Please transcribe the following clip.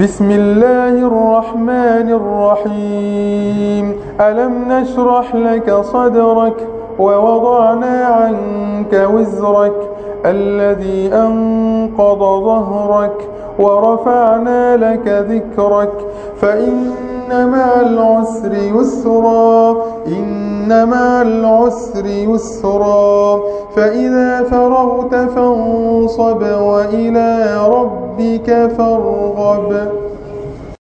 بسم الله الرحمن الرحيم. ألم نشرح لك صدرك ووضعنا عنك وزرك الذي أنقض ظهرك ورفعنا لك ذكرك فإن مع العسر يسرا إن مع العسر يسرا فإذا فرغت فانصب وإلى ربك فارغب.